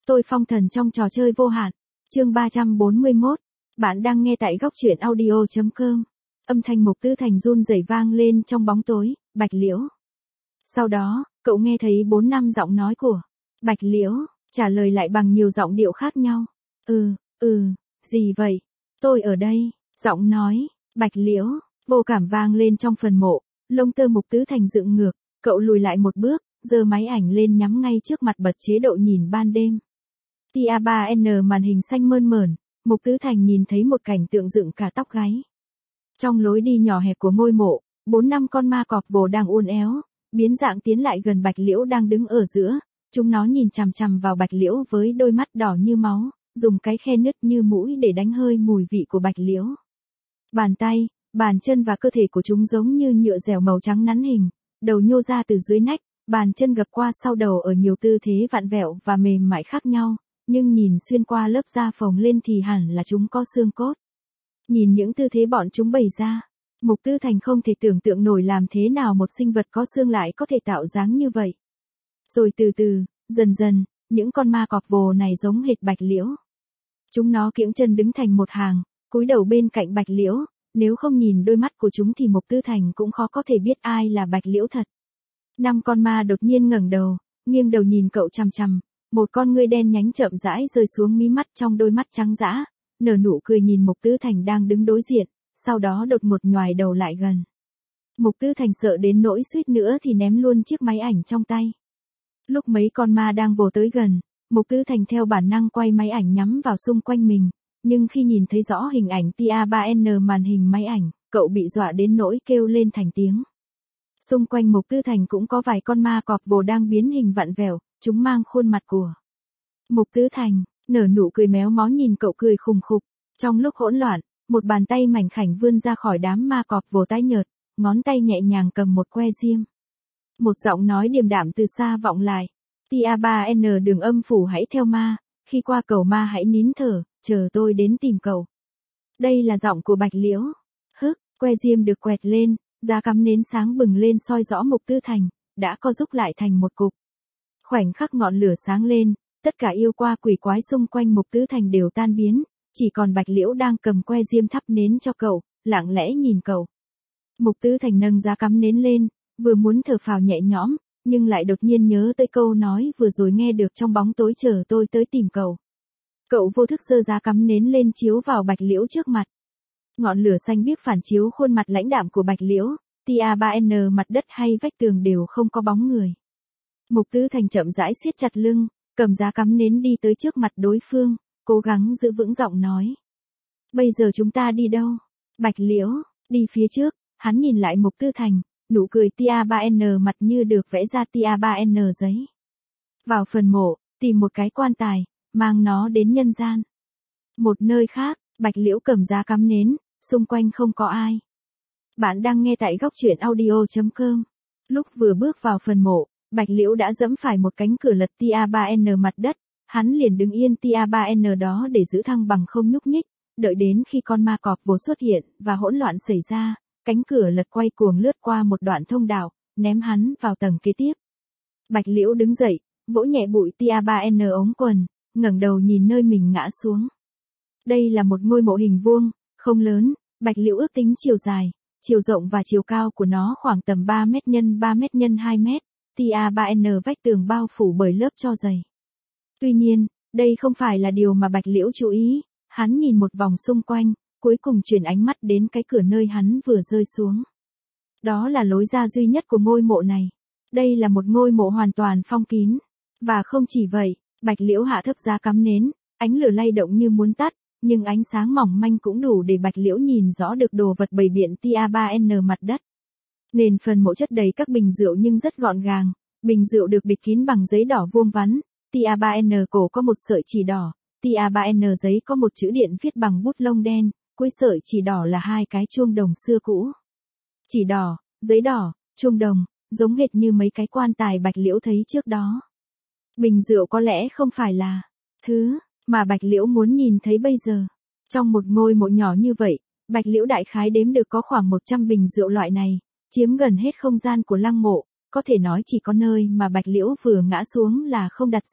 Tôi phong thần trong trò chơi vô hạn. Chương 341. Bạn đang nghe tại góc truyện audio.com. Âm thanh Mục Tư Thành run rẩy vang lên trong bóng tối. Bạch Liễu. Sau đó, cậu nghe thấy 4-5 giọng nói của Bạch Liễu, trả lời lại bằng nhiều giọng điệu khác nhau. Gì vậy? Tôi ở đây. Giọng nói, Bạch Liễu, vô cảm vang lên trong phần mộ. Lông tơ Mục Tư Thành dựng ngược, cậu lùi lại một bước, giơ máy ảnh lên nhắm ngay trước mặt bật chế độ nhìn ban đêm. Tia 3N màn hình xanh mơn mởn, Mục Tư Thành nhìn thấy một cảnh tượng dựng cả tóc gáy. Trong lối đi nhỏ hẹp của ngôi mộ, 4-5 con ma cọp vồ đang uốn éo, biến dạng tiến lại gần Bạch Liễu đang đứng ở giữa. Chúng nó nhìn chằm chằm vào Bạch Liễu với đôi mắt đỏ như máu, dùng cái khe nứt như mũi để đánh hơi mùi vị của Bạch Liễu. Bàn tay, bàn chân và cơ thể của chúng giống như nhựa dẻo màu trắng nắn hình, đầu nhô ra từ dưới nách, bàn chân gập qua sau đầu ở nhiều tư thế vặn vẹo và mềm mại khác nhau, nhưng nhìn xuyên qua lớp da phồng lên thì hẳn là chúng có xương cốt. Nhìn những tư thế bọn chúng bày ra, Mục Tư Thành không thể tưởng tượng nổi làm thế nào một sinh vật có xương lại có thể tạo dáng như vậy. Rồi từ từ, dần dần, những con ma cọp vồ này giống hệt Bạch Liễu. Chúng nó kiễng chân đứng thành một hàng, cúi đầu bên cạnh Bạch Liễu, nếu không nhìn đôi mắt của chúng thì Mục Tư Thành cũng khó có thể biết ai là Bạch Liễu thật. 5 con ma đột nhiên ngẩng đầu, nghiêng đầu nhìn cậu chằm chằm, một con ngươi đen nhánh chậm rãi rơi xuống mí mắt trong đôi mắt trắng dã, nở nụ cười nhìn Mục Tư Thành đang đứng đối diện, sau đó đột ngột nhoài đầu lại gần. Mục Tư Thành sợ đến nỗi suýt nữa thì ném luôn chiếc máy ảnh trong tay. Lúc mấy con ma đang vồ tới gần, Mục Tư Thành theo bản năng quay máy ảnh nhắm vào xung quanh mình, nhưng khi nhìn thấy rõ hình ảnh Tia 3N màn hình máy ảnh, cậu bị dọa đến nỗi kêu lên thành tiếng. Xung quanh Mục Tư Thành cũng có vài con ma cọp vồ đang biến hình vặn vẹo, chúng mang khuôn mặt của Mục Tư Thành, nở nụ cười méo mó nhìn cậu cười khùng khục. Trong lúc hỗn loạn, một bàn tay mảnh khảnh vươn ra khỏi đám ma cọp vồ tái nhợt, ngón tay nhẹ nhàng cầm một que diêm. Một giọng nói điềm đạm từ xa vọng lại. Tia 3N đường âm phủ hãy theo ma, khi qua cầu ma hãy nín thở, chờ tôi đến tìm cậu. Đây là giọng của Bạch Liễu. Que diêm được quẹt lên, giá cắm nến sáng bừng lên soi rõ Mục Tư Thành, đã co rúm lại thành một cục. Khoảnh khắc ngọn lửa sáng lên, tất cả yêu qua quỷ quái xung quanh Mục Tư Thành đều tan biến, chỉ còn Bạch Liễu đang cầm que diêm thắp nến cho cậu, lặng lẽ nhìn cậu. Mục Tư Thành nâng giá cắm nến lên, vừa muốn thở phào nhẹ nhõm, nhưng lại đột nhiên nhớ tới câu nói vừa rồi nghe được trong bóng tối chờ tôi tới tìm cậu. Cậu vô thức giơ giá cắm nến lên chiếu vào Bạch Liễu trước mặt. Ngọn lửa xanh biếc phản chiếu khuôn mặt lãnh đạm của Bạch Liễu, Tia 3N mặt đất hay vách tường đều không có bóng người. Mục Tư Thành chậm rãi siết chặt lưng, cầm giá cắm nến đi tới trước mặt đối phương, cố gắng giữ vững giọng nói. Bây giờ chúng ta đi đâu? Bạch Liễu, đi phía trước, hắn nhìn lại Mục Tư Thành, nụ cười Tia 3N mặt như được vẽ ra Tia 3N giấy. Vào phần mộ, tìm một cái quan tài, mang nó đến nhân gian. Một nơi khác, Bạch Liễu cầm giá cắm nến, xung quanh không có ai. Bạn đang nghe tại góc truyện audio.com. Lúc vừa bước vào phần mộ, Bạch Liễu đã giẫm phải một cánh cửa lật Tia 3N mặt đất, hắn liền đứng yên Tia 3N đó để giữ thăng bằng không nhúc nhích, đợi đến khi con ma cọp vồ xuất hiện và hỗn loạn xảy ra, cánh cửa lật quay cuồng lướt qua một đoạn thông đạo, ném hắn vào tầng kế tiếp. Bạch Liễu đứng dậy, vỗ nhẹ bụi Tia 3N ống quần, ngẩng đầu nhìn nơi mình ngã xuống. Đây là một ngôi mộ hình vuông, không lớn, Bạch Liễu ước tính chiều dài, chiều rộng và chiều cao của nó khoảng tầm 3 mét x 3 mét x 2 mét, Tia 3N vách tường bao phủ bởi lớp tro dày. Tuy nhiên, đây không phải là điều mà Bạch Liễu chú ý, hắn nhìn một vòng xung quanh, cuối cùng chuyển ánh mắt đến cái cửa nơi hắn vừa rơi xuống. Đó là lối ra duy nhất của ngôi mộ này. Đây là một ngôi mộ hoàn toàn phong kín. Và không chỉ vậy, Bạch Liễu hạ thấp giá cắm nến, ánh lửa lay động như muốn tắt, nhưng ánh sáng mỏng manh cũng đủ để Bạch Liễu nhìn rõ được đồ vật bày biện Tia 3N mặt đất. Nền phần mộ chất đầy các bình rượu nhưng rất gọn gàng, bình rượu được bịt kín bằng giấy đỏ vuông vắn, Tia 3N cổ có một sợi chỉ đỏ, Tia 3N giấy có một chữ điện viết bằng bút lông đen, cuối sợi chỉ đỏ là 2 cái chuông đồng xưa cũ. Chỉ đỏ, giấy đỏ, chuông đồng, giống hệt như mấy cái quan tài Bạch Liễu thấy trước đó. Bình rượu có lẽ không phải là thứ mà Bạch Liễu muốn nhìn thấy bây giờ. Trong một ngôi mộ nhỏ như vậy, Bạch Liễu đại khái đếm được có khoảng 100 bình rượu loại này, chiếm gần hết không gian của lăng mộ, có thể nói chỉ có nơi mà Bạch Liễu vừa ngã xuống là không đặt gì,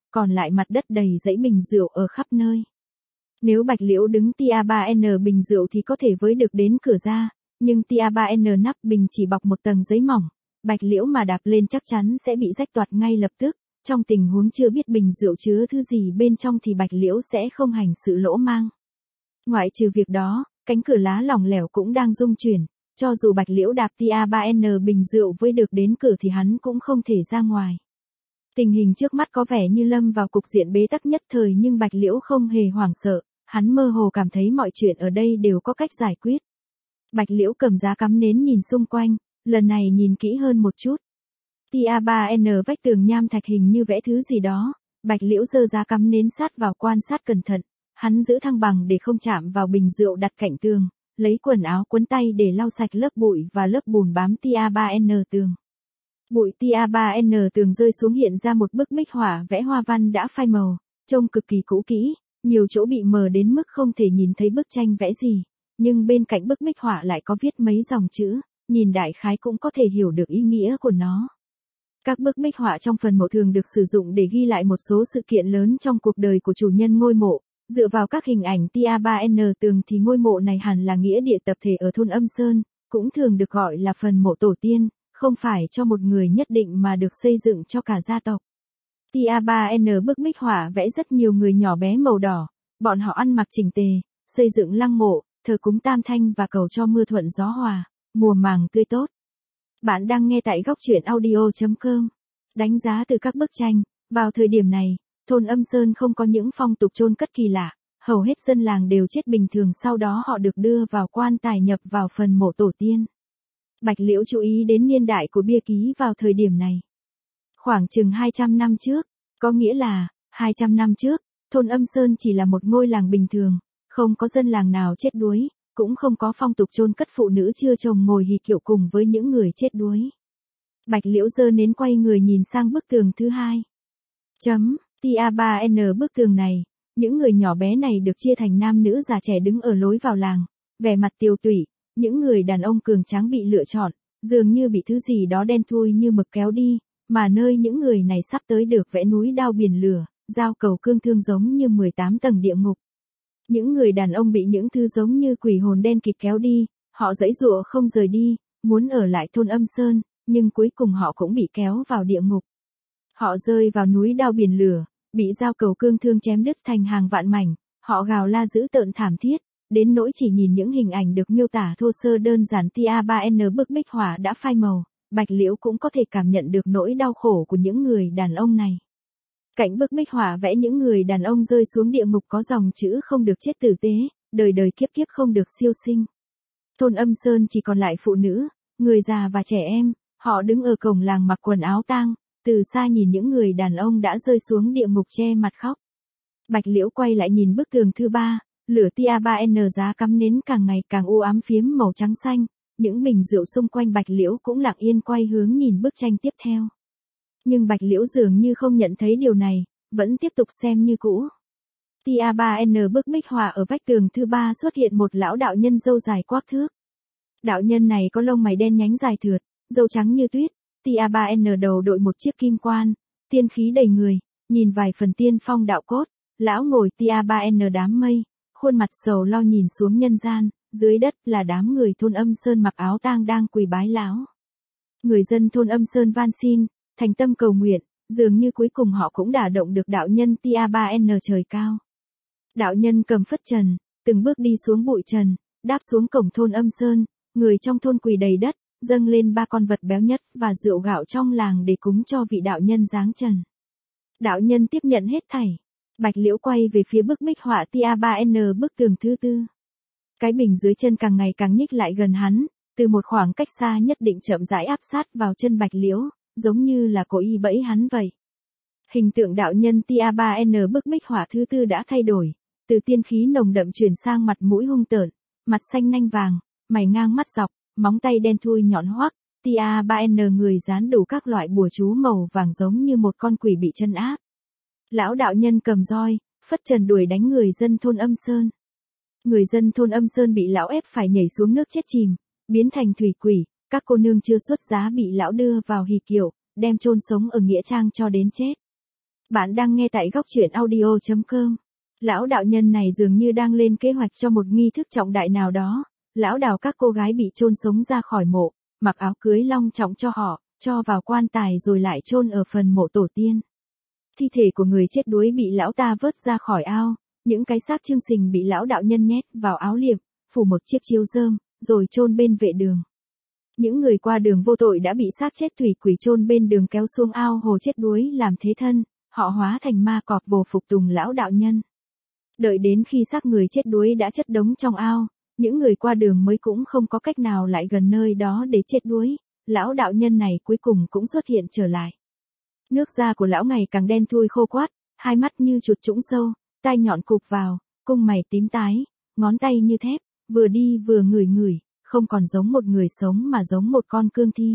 còn lại mặt đất đầy dãy bình rượu ở khắp nơi. Nếu Bạch Liễu đứng tia 3N bình rượu thì có thể với được đến cửa ra, nhưng tia 3N nắp bình chỉ bọc một tầng giấy mỏng, Bạch Liễu mà đạp lên chắc chắn sẽ bị rách toạc ngay lập tức, trong tình huống chưa biết bình rượu chứa thứ gì bên trong thì Bạch Liễu sẽ không hành sự lỗ mang. Ngoại trừ việc đó, cánh cửa lá lỏng lẻo cũng đang rung chuyển, cho dù Bạch Liễu đạp tia 3N bình rượu với được đến cửa thì hắn cũng không thể ra ngoài. Tình hình trước mắt có vẻ như lâm vào cục diện bế tắc nhất thời nhưng Bạch Liễu không hề hoảng sợ, hắn mơ hồ cảm thấy mọi chuyện ở đây đều có cách giải quyết. Bạch Liễu cầm giá cắm nến nhìn xung quanh, lần này nhìn kỹ hơn một chút. Tia 3N vách tường nham thạch hình như vẽ thứ gì đó, Bạch Liễu giơ giá cắm nến sát vào quan sát cẩn thận, hắn giữ thăng bằng để không chạm vào bình rượu đặt cạnh tường, lấy quần áo quấn tay để lau sạch lớp bụi và lớp bùn bám tia 3N tường. Bụi tia 3N tường rơi xuống hiện ra một bức minh họa vẽ hoa văn đã phai màu, trông cực kỳ cũ kỹ, nhiều chỗ bị mờ đến mức không thể nhìn thấy bức tranh vẽ gì, nhưng bên cạnh bức minh họa lại có viết mấy dòng chữ, nhìn đại khái cũng có thể hiểu được ý nghĩa của nó. Các bức minh họa trong phần mộ thường được sử dụng để ghi lại một số sự kiện lớn trong cuộc đời của chủ nhân ngôi mộ. Dựa vào các hình ảnh tia 3N tường thì ngôi mộ này hẳn là nghĩa địa tập thể ở thôn Âm Sơn, cũng thường được gọi là phần mộ tổ tiên, không phải cho một người nhất định mà được xây dựng cho cả gia tộc. Tia 3N bức minh họa vẽ rất nhiều người nhỏ bé màu đỏ, bọn họ ăn mặc chỉnh tề, xây dựng lăng mộ, thờ cúng Tam Thanh và cầu cho mưa thuận gió hòa, mùa màng tươi tốt. Bạn đang nghe tại góc truyện audio.com. Đánh giá từ các bức tranh, vào thời điểm này, thôn Âm Sơn không có những phong tục chôn cất kỳ lạ, hầu hết dân làng đều chết bình thường sau đó họ được đưa vào quan tài nhập vào phần mộ tổ tiên. Bạch Liễu chú ý đến niên đại của bia ký vào thời điểm này. Khoảng chừng 200 năm trước, có nghĩa là, 200 năm trước, thôn Âm Sơn chỉ là một ngôi làng bình thường, không có dân làng nào chết đuối, cũng không có phong tục chôn cất phụ nữ chưa chồng ngồi hì kiệu cùng với những người chết đuối. Bạch Liễu giơ nến quay người nhìn sang bức tường thứ hai. Tia 3N bức tường này, những người nhỏ bé này được chia thành nam nữ già trẻ đứng ở lối vào làng, vẻ mặt tiều tụy, những người đàn ông cường tráng bị lựa chọn, dường như bị thứ gì đó đen thui như mực kéo đi, mà nơi những người này sắp tới được vẽ núi đao biển lửa, giao cầu cương thương giống như 18 tầng địa ngục. Những người đàn ông bị những thứ giống như quỷ hồn đen kịt kéo đi, họ giãy giụa không rời đi, muốn ở lại thôn Âm Sơn, nhưng cuối cùng họ cũng bị kéo vào địa ngục. Họ rơi vào núi đao biển lửa, bị giao cầu cương thương chém đứt thành hàng vạn mảnh, họ gào la dữ tợn thảm thiết, đến nỗi chỉ nhìn những hình ảnh được miêu tả thô sơ đơn giản tia 3N bức minh họa đã phai màu, Bạch Liễu cũng có thể cảm nhận được nỗi đau khổ của những người đàn ông này. Cạnh bức minh họa vẽ những người đàn ông rơi xuống địa ngục có dòng chữ không được chết tử tế, đời đời kiếp kiếp không được siêu sinh. Thôn Âm Sơn chỉ còn lại phụ nữ, người già và trẻ em, họ đứng ở cổng làng mặc quần áo tang, từ xa nhìn những người đàn ông đã rơi xuống địa ngục che mặt khóc. Bạch Liễu quay lại nhìn bức tường thứ ba, lửa tia 3N giá cắm nến càng ngày càng u ám phiếm màu trắng xanh, những bình rượu xung quanh Bạch Liễu cũng lặng yên quay hướng nhìn bức tranh tiếp theo. Nhưng Bạch Liễu dường như không nhận thấy điều này, vẫn tiếp tục xem như cũ. Tia 3N bức minh họa ở vách tường thứ ba xuất hiện một lão đạo nhân râu dài quắc thước. Đạo nhân này có lông mày đen nhánh dài thượt, râu trắng như tuyết, tia 3N đầu đội một chiếc kim quan, tiên khí đầy người, nhìn vài phần tiên phong đạo cốt, lão ngồi tia 3N đám mây, khuôn mặt sầu lo nhìn xuống nhân gian, dưới đất là đám người thôn Âm Sơn mặc áo tang đang quỳ bái lão. Người dân thôn Âm Sơn van xin, thành tâm cầu nguyện, dường như cuối cùng họ cũng đả động được đạo nhân tia 3N trời cao. Đạo nhân cầm phất trần, từng bước đi xuống bụi trần, đáp xuống cổng thôn Âm Sơn, người trong thôn quỳ đầy đất, dâng lên 3 con vật béo nhất và rượu gạo trong làng để cúng cho vị đạo nhân giáng trần. Đạo nhân tiếp nhận hết thảy. Bạch Liễu quay về phía bức minh họa tia 3N bức tường thứ tư. Cái bình dưới chân càng ngày càng nhích lại gần hắn, từ một khoảng cách xa nhất định chậm rãi áp sát vào chân Bạch Liễu, giống như là cố ý bẫy hắn vậy. Hình tượng đạo nhân tia 3N bức minh họa thứ tư đã thay đổi, từ tiên khí nồng đậm chuyển sang mặt mũi hung tợn, mặt xanh nanh vàng, mày ngang mắt dọc, móng tay đen thui nhọn hoắt, tia 3N người dán đủ các loại bùa chú màu vàng giống như một con quỷ bị trấn áp. Lão đạo nhân cầm roi, phất trần đuổi đánh người dân thôn Âm Sơn. Người dân thôn Âm Sơn bị lão ép phải nhảy xuống nước chết chìm, biến thành thủy quỷ, các cô nương chưa xuất giá bị lão đưa vào hì kiệu, đem chôn sống ở nghĩa trang cho đến chết. Bạn đang nghe tại góc truyện audio.com. Lão đạo nhân này dường như đang lên kế hoạch cho một nghi thức trọng đại nào đó. Lão đào các cô gái bị chôn sống ra khỏi mộ, mặc áo cưới long trọng cho họ, cho vào quan tài rồi lại chôn ở phần mộ tổ tiên. Thi thể của người chết đuối bị lão ta vớt ra khỏi ao, những cái xác chương sình bị lão đạo nhân nhét vào áo liệm, phủ một chiếc chiếu rơm, rồi chôn bên vệ đường. Những người qua đường vô tội đã bị xác chết thủy quỷ chôn bên đường kéo xuống ao hồ chết đuối làm thế thân, họ hóa thành ma cọp vồ phục tùng lão đạo nhân. Đợi đến khi xác người chết đuối đã chất đống trong ao, những người qua đường mới cũng không có cách nào lại gần nơi đó để chết đuối, lão đạo nhân này cuối cùng cũng xuất hiện trở lại. Nước da của lão ngày càng đen thui khô quắt, hai mắt như chuột trũng sâu, tai nhọn cụp vào, cung mày tím tái, ngón tay như thép, vừa đi vừa ngửi ngửi, không còn giống một người sống mà giống một con cương thi.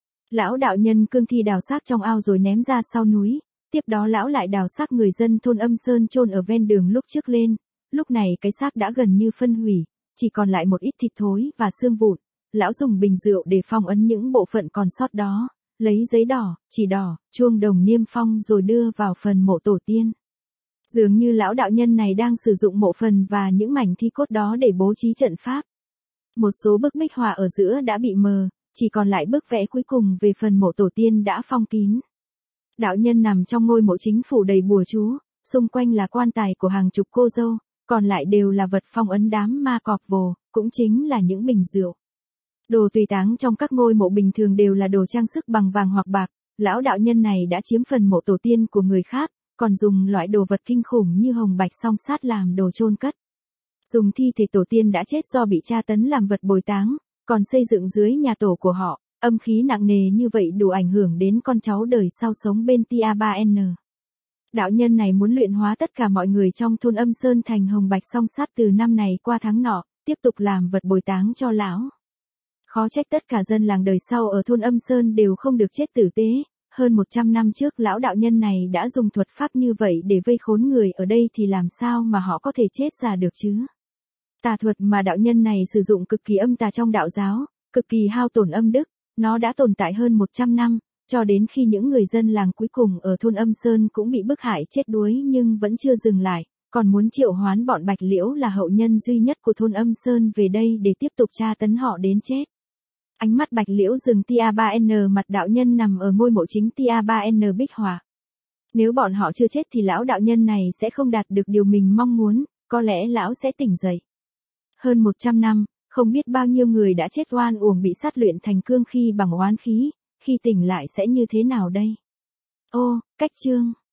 Lão đạo nhân cương thi đào xác trong ao rồi ném ra sau núi, tiếp đó lão lại đào xác người dân thôn Âm Sơn chôn ở ven đường lúc trước lên, lúc này cái xác đã gần như phân hủy, chỉ còn lại một ít thịt thối và xương vụn. Lão dùng bình rượu để phong ấn những bộ phận còn sót đó, lấy giấy đỏ, chỉ đỏ, chuông đồng niêm phong rồi đưa vào phần mộ tổ tiên. Dường như lão đạo nhân này đang sử dụng mộ phần và những mảnh thi cốt đó để bố trí trận pháp. Một số bức minh họa ở giữa đã bị mờ, chỉ còn lại bức vẽ cuối cùng về phần mộ tổ tiên đã phong kín. Đạo nhân nằm trong ngôi mộ chính phủ đầy bùa chú, xung quanh là quan tài của hàng chục cô dâu, còn lại đều là vật phong ấn đám ma cọp vồ, cũng chính là những bình rượu. Đồ tùy táng trong các ngôi mộ bình thường đều là đồ trang sức bằng vàng hoặc bạc, lão đạo nhân này đã chiếm phần mộ tổ tiên của người khác, còn dùng loại đồ vật kinh khủng như hồng bạch song sát làm đồ chôn cất. Dùng thi thể tổ tiên đã chết do bị tra tấn làm vật bồi táng, còn xây dựng dưới nhà tổ của họ, âm khí nặng nề như vậy đủ ảnh hưởng đến con cháu đời sau sống bên Tia 3N. Đạo nhân này muốn luyện hóa tất cả mọi người trong thôn Âm Sơn thành hồng bạch song sát từ năm này qua tháng nọ, tiếp tục làm vật bồi táng cho lão. Khó trách tất cả dân làng đời sau ở thôn Âm Sơn đều không được chết tử tế, hơn 100 năm trước lão đạo nhân này đã dùng thuật pháp như vậy để vây khốn người ở đây thì làm sao mà họ có thể chết già được chứ? Tà thuật mà đạo nhân này sử dụng cực kỳ âm tà trong đạo giáo, cực kỳ hao tổn âm đức, nó đã tồn tại hơn 100 năm, cho đến khi những người dân làng cuối cùng ở thôn Âm Sơn cũng bị bức hại chết đuối nhưng vẫn chưa dừng lại, còn muốn triệu hoán bọn Bạch Liễu là hậu nhân duy nhất của thôn Âm Sơn về đây để tiếp tục tra tấn họ đến chết. Ánh mắt Bạch Liễu dừng Tia 3N mặt đạo nhân nằm ở ngôi mộ chính Tia 3N bích họa. Nếu bọn họ chưa chết thì lão đạo nhân này sẽ không đạt được điều mình mong muốn, có lẽ lão sẽ tỉnh dậy. Hơn 100 năm, không biết bao nhiêu người đã chết oan uổng bị sát luyện thành cương khi bằng oán khí, khi tỉnh lại sẽ như thế nào đây? Ô, cách chương.